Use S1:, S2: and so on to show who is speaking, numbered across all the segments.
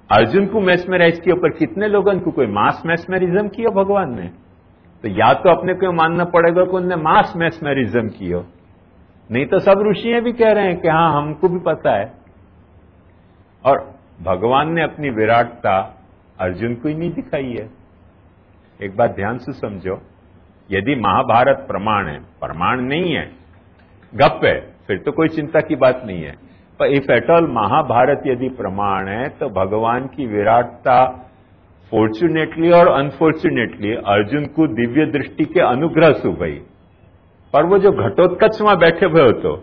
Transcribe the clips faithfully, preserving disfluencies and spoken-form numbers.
S1: अर्जुन को मैस्मराइज किया, पर कितने लोगों को कोई मास मैस्मरिज्म किया भगवान ने? तो या तो अपने को मानना पड़ेगा कि उनने मास मैस्मरिज्म किया, नहीं तो सब ऋषि भी कह रहे हैं कि हाँ हमको भी पता है। और भगवान ने अपनी विराटता अर्जुन को ही नहीं दिखाई है। एक बात ध्यान से समझो, यदि महाभारत प्रमाण है, प्रमाण नहीं है, गप है, फिर तो कोई चिंता की बात नहीं है। पर इफ एट ऑल महाभारत यदि प्रमाण है, तो भगवान की विराटता फॉर्चुनेटली और अनफॉर्चुनेटली अर्जुन को दिव्य दृष्टि के अनुग्रह से हुई। पर वो जो घटोत्कच वहां बैठे हुए हो, तो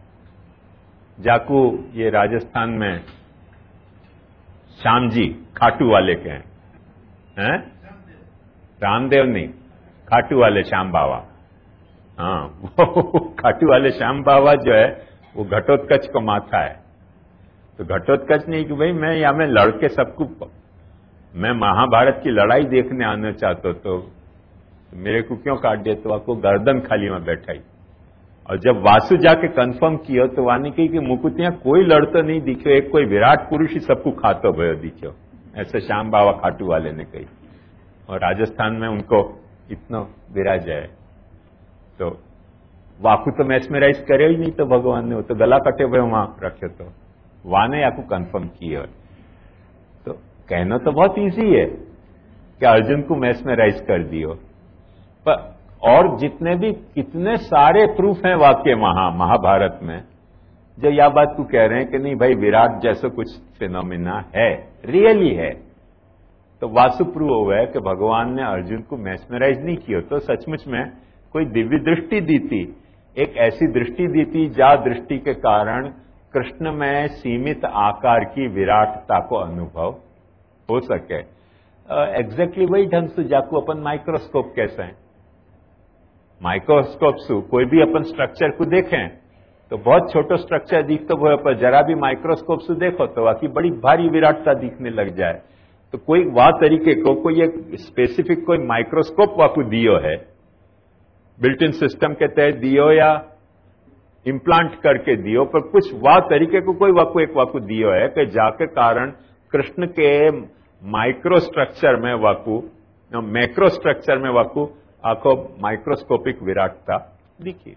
S1: जाकू ये राजस्थान में श्याम जी खाटू वाले के हैं, हैं? रामदेव नहीं, खाटू वाले श्याम बाबा। हाँ, वो खाटू वाले श्याम बाबा जो है वो घटोत्कच को माथा है। तो घटोत्कच नहीं कि भाई मैं या मैं लड़के सबको, मैं महाभारत की लड़ाई देखने आना चाहता, तो मेरे को क्यों काट दिया? तो आपको गर्दन खाली में बैठाई। और जब वासु जाके कंफर्म किया तो वानी कही कि मुकुतियां कोई लड़तो नहीं दिखो, एक कोई विराट पुरुष ही सबको खातो भयो दिखो, ऐसे श्याम बाबा खाटू वाले ने कही। और राजस्थान में उनको इतना विराज है, तो वाकू तो मैस्मराइज करे ही नहीं, तो भगवान ने वो तो गला कटे हुए वहां रखे, तो वाने आपको कंफर्म किया। तो कहना तो बहुत इजी है कि अर्जुन को मैस्मराइज कर दियो, पर और जितने भी कितने सारे प्रूफ हैं वाक्य वहां महाभारत में जो यह बात को कह रहे हैं कि नहीं भाई विराट जैसा कुछ फिनोमिना है, रियली है। तो वासु प्रूव हुआ है कि भगवान ने अर्जुन को मैस्मराइज नहीं किया, तो सचमुच में कोई दिव्य दृष्टि दी थी, एक ऐसी दृष्टि दी थी जा दृष्टि के कारण कृष्ण में सीमित आकार की विराटता को अनुभव हो सके। एग्जैक्टली वही ढंग से जाको अपन माइक्रोस्कोप कैसे हैं, माइक्रोस्कोप से कोई भी अपन स्ट्रक्चर को देखें तो बहुत छोटा स्ट्रक्चर दिखता हुआ, पर जरा भी माइक्रोस्कोप से देखो तो बाकी बड़ी भारी विराटता दिखने लग जाए। तो कोई वह तरीके को कोई एक स्पेसिफिक कोई माइक्रोस्कोप वाकू दियो है, बिल्ट इन सिस्टम के तहत दियो या इम्प्लांट करके दियो, पर कुछ वह तरीके को कोई वाकू एक वाकू दियो है कि जाके कारण कृष्ण के माइक्रो स्ट्रक्चर में वाकू, मैक्रो स्ट्रक्चर में वाकू आपको माइक्रोस्कोपिक विराटता दिखी।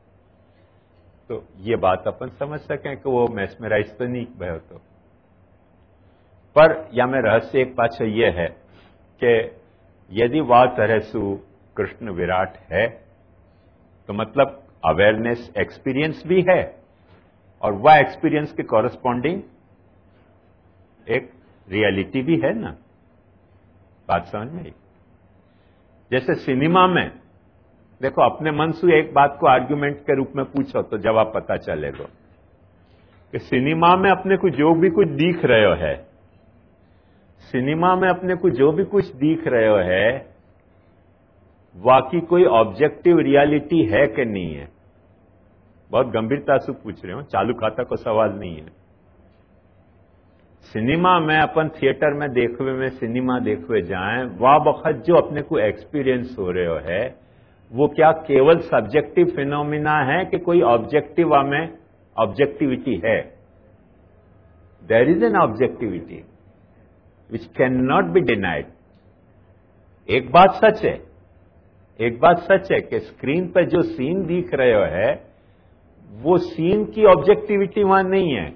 S1: तो ये बात अपन समझ सकें कि वो मैस्मराइज तो नहीं भयो। तो पर या में रहस्य एक पाछो ये है कि यदि वह तरह से कृष्ण विराट है, तो मतलब अवेयरनेस एक्सपीरियंस भी है, और वह एक्सपीरियंस के कॉरेस्पॉन्डिंग एक रियलिटी भी है ना। बात समझ में आई? जैसे सिनेमा में देखो, अपने मन से एक बात को आर्ग्यूमेंट के रूप में पूछो तो जवाब पता चलेगा कि सिनेमा में अपने को जो भी कुछ दिख रहे है, सिनेमा में अपने को जो भी कुछ दिख रहे है, वाकई कोई ऑब्जेक्टिव रियलिटी है कि नहीं है? बहुत गंभीरता से पूछ रहे हो, चालू खाता को सवाल नहीं है। सिनेमा में अपन थिएटर में देखवे में सिनेमा देखवे जाएं, वह वक्त जो अपने को एक्सपीरियंस हो रहे है वो क्या केवल सब्जेक्टिव फिनोमिना है कि कोई ऑब्जेक्टिव में ऑब्जेक्टिविटी है? There is an objectivity which can not be denied. एक बात सच है, एक बात सच है कि स्क्रीन पर जो सीन दिख रहे है वो सीन की ऑब्जेक्टिविटी वहां नहीं है।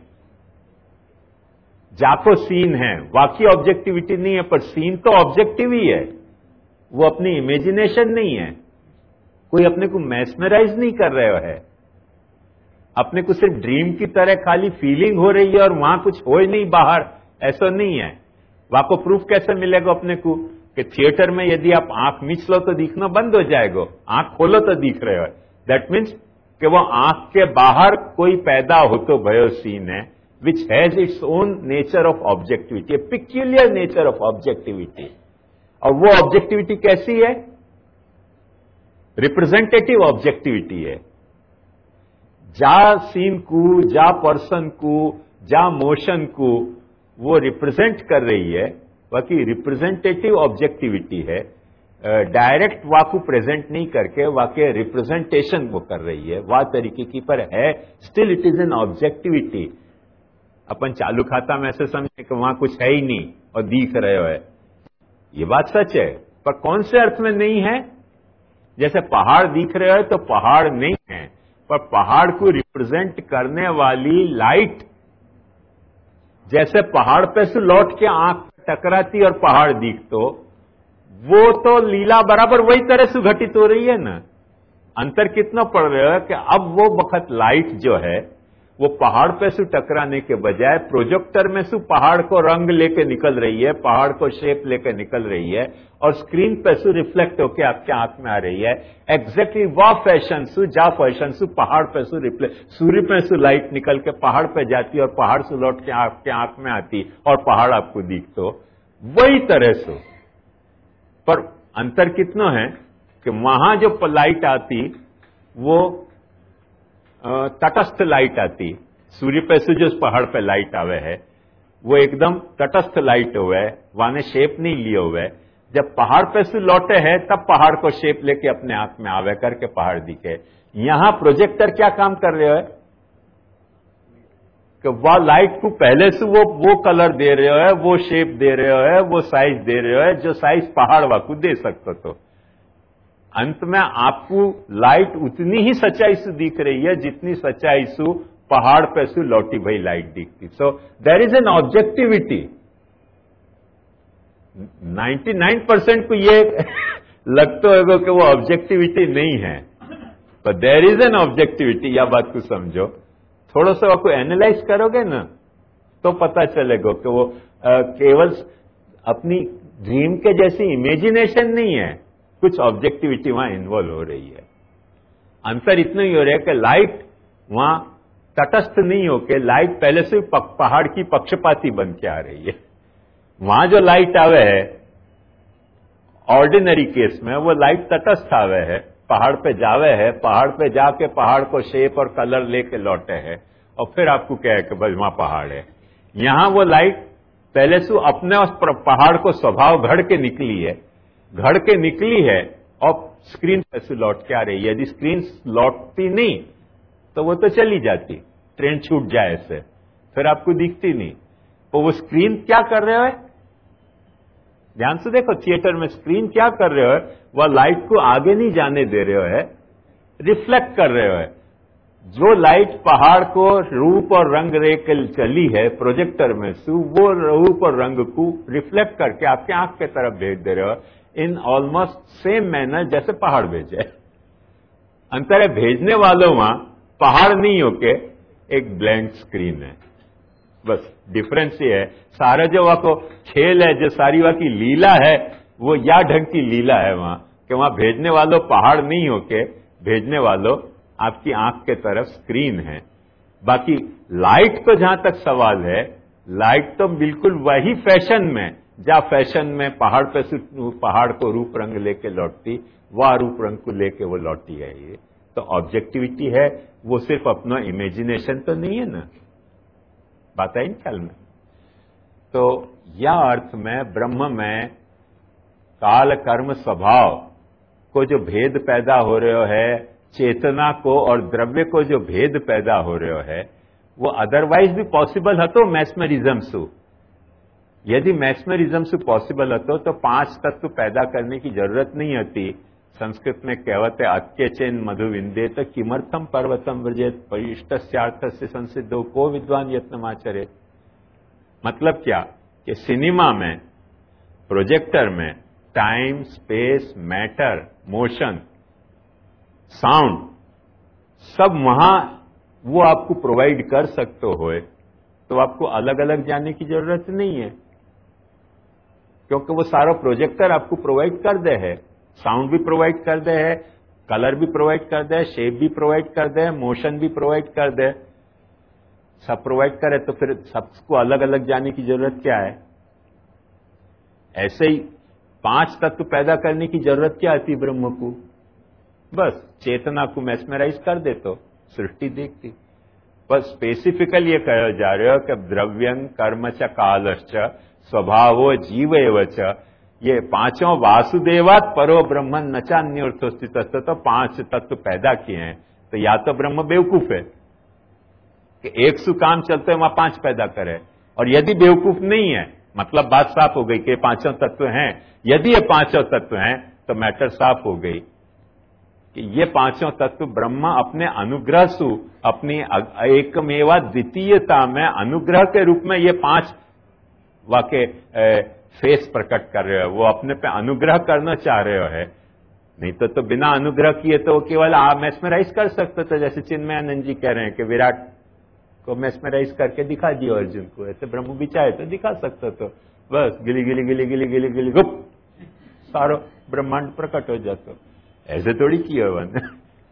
S1: जाको सीन है वाकई ऑब्जेक्टिविटी नहीं है, पर सीन तो ऑब्जेक्टिव ही है, वो अपनी इमेजिनेशन नहीं है। कोई अपने को मैस्मराइज नहीं कर रहे है, अपने को सिर्फ ड्रीम की तरह खाली फीलिंग हो रही है और वहां कुछ हो ही नहीं बाहर, ऐसा नहीं है। वहां को प्रूफ कैसे मिलेगा अपने को कि थिएटर में यदि आप आंख मीच लो तो दिखना बंद हो जाएगा, आंख खोलो तो दिख रहे हो। दैट मीन्स कि वो आंख के बाहर कोई पैदा हो तो भयो सीन है which has its own nature of objectivity, a peculiar nature of objectivity। और वो ऑब्जेक्टिविटी कैसी है? रिप्रेजेंटेटिव ऑब्जेक्टिविटी है। जा सीन को, जा पर्सन को, जा मोशन को वो रिप्रेजेंट कर रही है, बाकी रिप्रेजेंटेटिव ऑब्जेक्टिविटी है। डायरेक्ट uh, वाकू प्रेजेंट नहीं करके वाके रिप्रेजेंटेशन वो कर रही है, वह तरीके की पर है, still it is an objectivity. अपन चालू खाता में ऐसे समझे कि वहां कुछ है ही नहीं और दिख रहे हो है, ये बात सच है, पर कौन से अर्थ में नहीं है? जैसे पहाड़ दिख रहे हो तो पहाड़ नहीं है, पर पहाड़ को रिप्रेजेंट करने वाली लाइट जैसे पहाड़ पे से लौट के आंख टकराती और पहाड़ दिख, तो वो तो लीला बराबर वही तरह से घटित हो रही है ना। अंतर कितना पड़ रहा है कि अब वो वक्त लाइट जो है वो पहाड़ पे से टकराने के बजाय प्रोजेक्टर में से पहाड़ को रंग लेके निकल रही है, पहाड़ को शेप लेके निकल रही है और स्क्रीन पे से रिफ्लेक्ट होके आपके आंख में आ रही है। एग्जैक्टली वह फैशन सु जा फैशन सु पहाड़ पे से रिफ्लेक्ट, सूर्य पे से लाइट निकल के पहाड़ पे जाती और पहाड़ से लौट के आपके आंख में आती और पहाड़ आपको दिखतो, वही तरह से। पर अंतर कितना है कि वहां जो लाइट आती वो तटस्थ लाइट आती, सूर्य पे से जो पहाड़ पे लाइट आवे है वो एकदम तटस्थ लाइट हुआ है, वहां ने शेप नहीं लिए हुए। जब पहाड़ पे से लौटे है तब पहाड़ को शेप लेके अपने आंख में आवे करके पहाड़ दिखे। यहां प्रोजेक्टर क्या काम कर रहे हो कि वह लाइट को पहले से वो वो कलर दे रहे हो है, वो शेप दे रहे हो है, वो साइज दे रहे हो है जो साइज पहाड़ वाकू दे सकते। तो अंत में आपको लाइट उतनी ही सच्चाई से दिख रही है जितनी सच्चाई से पहाड़ पे से लौटी भई लाइट दिखती। So there is an objectivity. निन्यानवे परसेंट को ये लगता है कि वो ऑब्जेक्टिविटी नहीं है, पर देयर इज एन ऑब्जेक्टिविटी। या बात को समझो, थोड़ा सा आपको एनालाइज करोगे ना तो पता चलेगा कि वो आ, केवल अपनी ड्रीम के जैसी इमेजिनेशन नहीं है, कुछ ऑब्जेक्टिविटी वहां इन्वॉल्व हो रही है। अंतर इतना ही हो रहा है कि लाइट वहां तटस्थ नहीं होके लाइट पहले से पहाड़ की पक्षपाती बन के आ रही है। वहां जो लाइट आवे है ऑर्डिनरी केस में वो लाइट तटस्थ आवे है, पहाड़ पे जावे है, पहाड़ पे जाके पहाड़ को शेप और कलर लेके लौटे है और फिर आपको कहे कि बस वहां पहाड़ है। यहां वो लाइट पहले से अपने उस पहाड़ को स्वभाव घड़ के निकली है, घड़ के निकली है और स्क्रीन पे से लौट के आ रही है। यदि स्क्रीन लौटती नहीं तो वो तो चली जाती, ट्रेन छूट जाए ऐसे, फिर आपको दिखती नहीं। तो वो स्क्रीन क्या कर रहे हो, ध्यान से देखो, थिएटर में स्क्रीन क्या कर रहे हो, वह लाइट को आगे नहीं जाने दे रहे हो है, रिफ्लेक्ट कर रहे हो। जो लाइट पहाड़ को रूप और रंग लेकर चली है प्रोजेक्टर में से, वो रूप और रंग को रिफ्लेक्ट करके आपके आंख के तरफ भेज दे रहे हो इन ऑलमोस्ट सेम मैनर जैसे पहाड़ भेजे। अंतर है भेजने वालों वहां पहाड़ नहीं होके एक ब्लैंक स्क्रीन है, बस डिफरेंस ये है। सारा जो वहां को खेल है, जो सारी वहां की लीला है, वो या ढंग की लीला है वहां कि वहां भेजने वालों पहाड़ नहीं होके भेजने वालों आपकी आंख के तरफ स्क्रीन है। बाकी लाइट को जहां तक सवाल है, लाइट तो बिल्कुल वही फैशन में, जहां फैशन में पहाड़ पे से पहाड़ को रूप रंग लेके लौटती, वह रूप रंग को लेके वो लौटी है। ये तो ऑब्जेक्टिविटी है, वो सिर्फ अपना इमेजिनेशन तो नहीं है ना। बात आई ख्याल में? तो यह अर्थ में ब्रह्म में काल कर्म स्वभाव को जो भेद पैदा हो रहे है, चेतना को और द्रव्य को जो भेद पैदा हो रहे है, वो अदरवाइज भी पॉसिबल हतो मैस्मरिज्म से। यदि मैस्मरिज्म से पॉसिबल हतो तो पांच तत्व पैदा करने की जरूरत नहीं होती। संस्कृत में कहवत है अत्यचेन मधुविंदेत किमर्थम पर्वतम व्रजेत परिष्टस्यार्थ से संसिद्धो को विद्वान यत्नमाचरे। मतलब क्या कि सिनेमा में, प्रोजेक्टर में time, space, matter, motion, sound सब वहां वो आपको प्रोवाइड कर सकते हो, तो आपको अलग अलग जाने की जरूरत नहीं है, क्योंकि वो सारा प्रोजेक्टर आपको प्रोवाइड कर दे है। साउंड भी प्रोवाइड कर दे है, कलर भी प्रोवाइड कर दे, शेप भी प्रोवाइड कर दे, मोशन भी प्रोवाइड कर दे, सब प्रोवाइड करे, तो फिर सबको अलग अलग जाने की जरूरत क्या है? ऐसे ही पांच तत्व पैदा करने की जरूरत क्या आती ब्रह्म को? बस चेतना को मैस्मराइज कर दे तो सृष्टि देखती। बस स्पेसिफिकल ये कहा जा रहे हो कि द्रव्यं कर्म च कालश्च स्वभावो जीव एव च, ये पांचों वासुदेवात परो ब्रह्मन नचान्योर्थो स्थित, तो पांच तत्व पैदा किए हैं, तो या तो ब्रह्म बेवकूफ है, कि एक सु काम चलते वहां पांच पैदा करे। और यदि बेवकूफ नहीं है, मतलब बात साफ हो गई कि पांचों तत्व हैं। यदि ये पांचों तत्व हैं तो मैटर साफ हो गई कि ये पांचों तत्व ब्रह्मा अपने अनुग्रह सु, अपनी एकमेवा द्वितीयता में अनुग्रह के रूप में ये पांच वाके फेस प्रकट कर रहे हो। वो अपने पे अनुग्रह करना चाह रहे हो है, नहीं तो तो बिना अनुग्रह किए तो वो केवल आप मेस्मराइज कर सकते थे। जैसे चिन्मयानंद जी कह रहे हैं कि विराट को मेस्मराइज करके दिखा दियो अर्जुन को, ऐसे ब्रह्म भी चाहे तो दिखा सकते तो बस गिली गिली गिली गिली गिली गिली गुप सारो ब्रह्मांड प्रकट हो जाता। ऐसे थोड़ी किया वन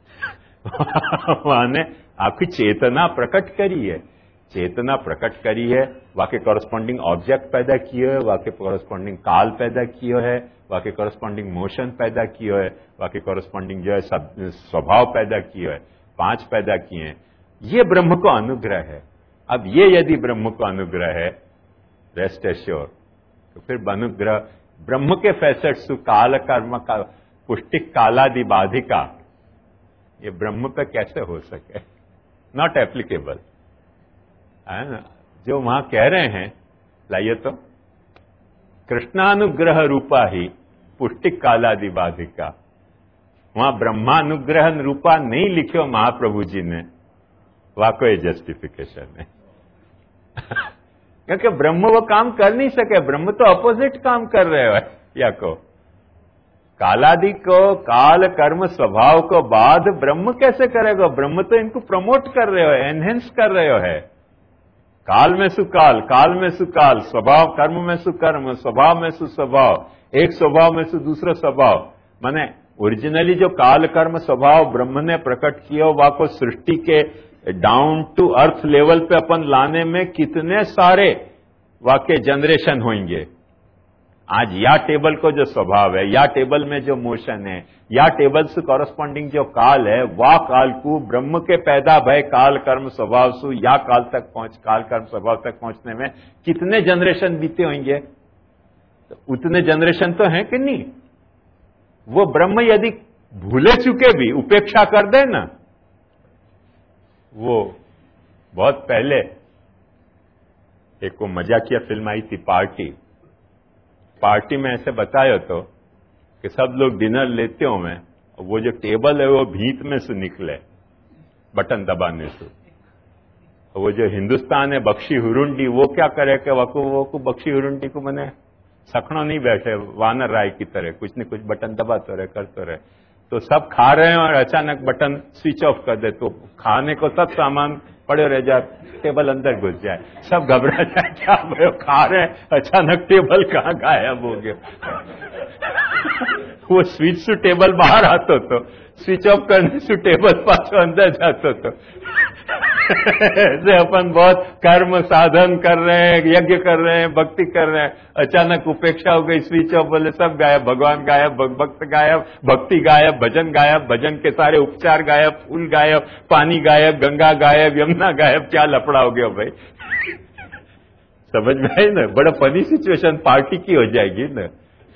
S1: ने आपकी चेतना प्रकट करी है, चेतना प्रकट करी है, वाके कॉरस्पॉन्डिंग ऑब्जेक्ट पैदा किए है, वाके कॉरस्पॉन्डिंग काल पैदा किया है, वाके कॉरस्पॉन्डिंग मोशन पैदा किया है, वाके कॉरस्पॉन्डिंग जो है स्वभाव पैदा किया है, पांच पैदा किए हैं। ये ब्रह्म को अनुग्रह है। अब ये यदि ब्रह्म को अनुग्रह है, रेस्ट एश्योर, तो फिर अनुग्रह ब्रह्म के फैसेट्स काल कर्म का पुष्टिक कालादि बाधिका, ये ब्रह्म पे कैसे हो सके? नॉट एप्लीकेबल है ना। जो वहां कह रहे हैं, लाइए तो कृष्णानुग्रह रूपा ही पुष्टिक कालादि बाधिका, वहां ब्रह्मानुग्रह रूपा नहीं लिखो महाप्रभु जी ने, वहां कोई जस्टिफिकेशन नहीं क्योंकि ब्रह्म वो काम कर नहीं सके, ब्रह्म तो अपोजिट काम कर रहे हो या को कालादि को, काल कर्म स्वभाव को बाध ब्रह्म कैसे करेगा? ब्रह्म तो इनको प्रमोट कर रहे हो, एनहेंस कर रहे हो है। काल में सुकाल, काल में सुकाल, स्वभाव कर्म में सुकर्म, स्वभाव में सुस्वभाव, एक स्वभाव में सु दूसरा स्वभाव। माने ओरिजिनली जो काल कर्म स्वभाव ब्रह्म ने प्रकट किया, वह को सृष्टि के डाउन टू अर्थ लेवल पे अपन लाने में कितने सारे वाके जनरेशन होंगे। आज या टेबल को जो स्वभाव है, या टेबल में जो मोशन है, या टेबल से कॉरस्पॉन्डिंग जो काल है, वह काल को ब्रह्म के पैदा भय काल कर्म स्वभाव सु या काल तक पहुंच काल कर्म स्वभाव तक पहुंचने में कितने जनरेशन बीते होंगे? तो उतने जनरेशन तो हैं कि नहीं? वो ब्रह्म यदि भूले चुके भी उपेक्षा कर दे ना, वो बहुत पहले एक को मजाकिया फिल्म आई थी पार्टी, पार्टी में ऐसे बताया तो कि सब लोग डिनर लेते हो में, वो जो टेबल है वो भीत में से निकले बटन दबाने से। वो जो हिंदुस्तान है बख्शी हुरुंडी, वो क्या करे कि वो को, वो को बख्शी हुरुंडी को मने सखणों नहीं बैठे, वानर राय की तरह कुछ न कुछ बटन दबाते रहे, करते रहे। तो सब खा रहे हैं और अचानक बटन स्विच ऑफ कर दे, तो खाने को सब सामान पड़े रह जाए, टेबल अंदर घुस जाए, सब घबरा जाए, क्या भाई खा रहे हैं, अचानक टेबल कहां गायब हो गया वो स्विच से टेबल बाहर आते तो, स्विच ऑफ करने से टेबल पाछो अंदर जाते तो ऐसे अपन बहुत कर्म साधन कर रहे हैं, यज्ञ कर रहे हैं, भक्ति कर रहे हैं, अचानक उपेक्षा हो गई, स्विच ऑफ, बोले सब गायब, भगवान गायब, भक्त गायब, भक्ति गायब, भजन गायब, भजन के सारे उपचार गायब, फूल गायब, पानी गायब, गंगा गायब, यमुना गायब, क्या लफड़ा हो गया भाई समझ में आई ना? बड़ा फनी सिचुएशन पार्टी की हो जाएगी ना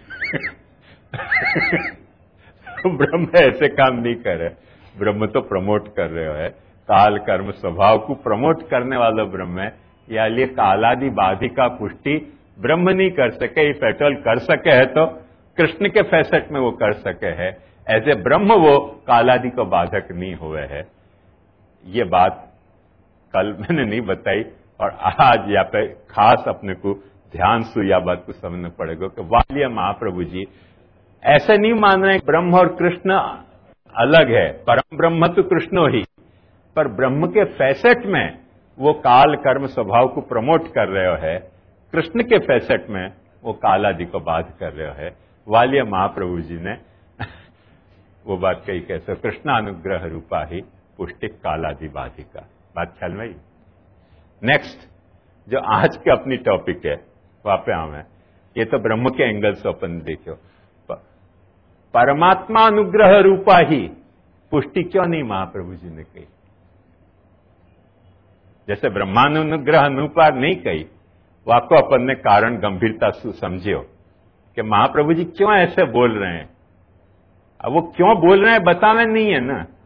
S1: ब्रह्म ऐसे काम नहीं कर रहे, ब्रह्म तो प्रमोट कर रहे हो है, काल कर्म स्वभाव को प्रमोट करने वाला ब्रह्म है। या लिए कालादि बाधिका पुष्टि ब्रह्म नहीं कर सके, इफ एट ऑल कर सके है तो कृष्ण के फैसेट में वो कर सके है, ऐसे ब्रह्म वो कालादि को बाधक नहीं हुए है। ये बात कल मैंने नहीं बताई और आज यहाँ पे खास अपने को ध्यान से यह बात को समझना पड़ेगा कि वालिया महाप्रभु जी ऐसे नहीं मान रहे ब्रह्म और कृष्ण अलग है, परम ब्रह्म तो कृष्ण ही, पर ब्रह्म के फैसेट में वो काल कर्म स्वभाव को प्रमोट कर रहे हो है, कृष्ण के फैसेट में वो कालादि को बाध कर रहे हो है। वालिया महाप्रभु जी ने वो बात कही कैसे, कृष्णानुग्रह रूपा ही पुष्टिक कालादि बाधिका। बात ख्याल में? नेक्स्ट जो आज के अपनी टॉपिक है वहां पे हम है, ये तो ब्रह्म के एंगल से अपन देखो, परमात्मा अनुग्रह रूपा ही पुष्टि क्यों नहीं महाप्रभु जी ने कही? जैसे ब्रह्मानुग्रह अनुपार नहीं कही, वाको अपन ने कारण गंभीरता से समझियो कि महाप्रभु जी क्यों ऐसे बोल रहे हैं। अब वो क्यों बोल रहे हैं बतावे नहीं है ना,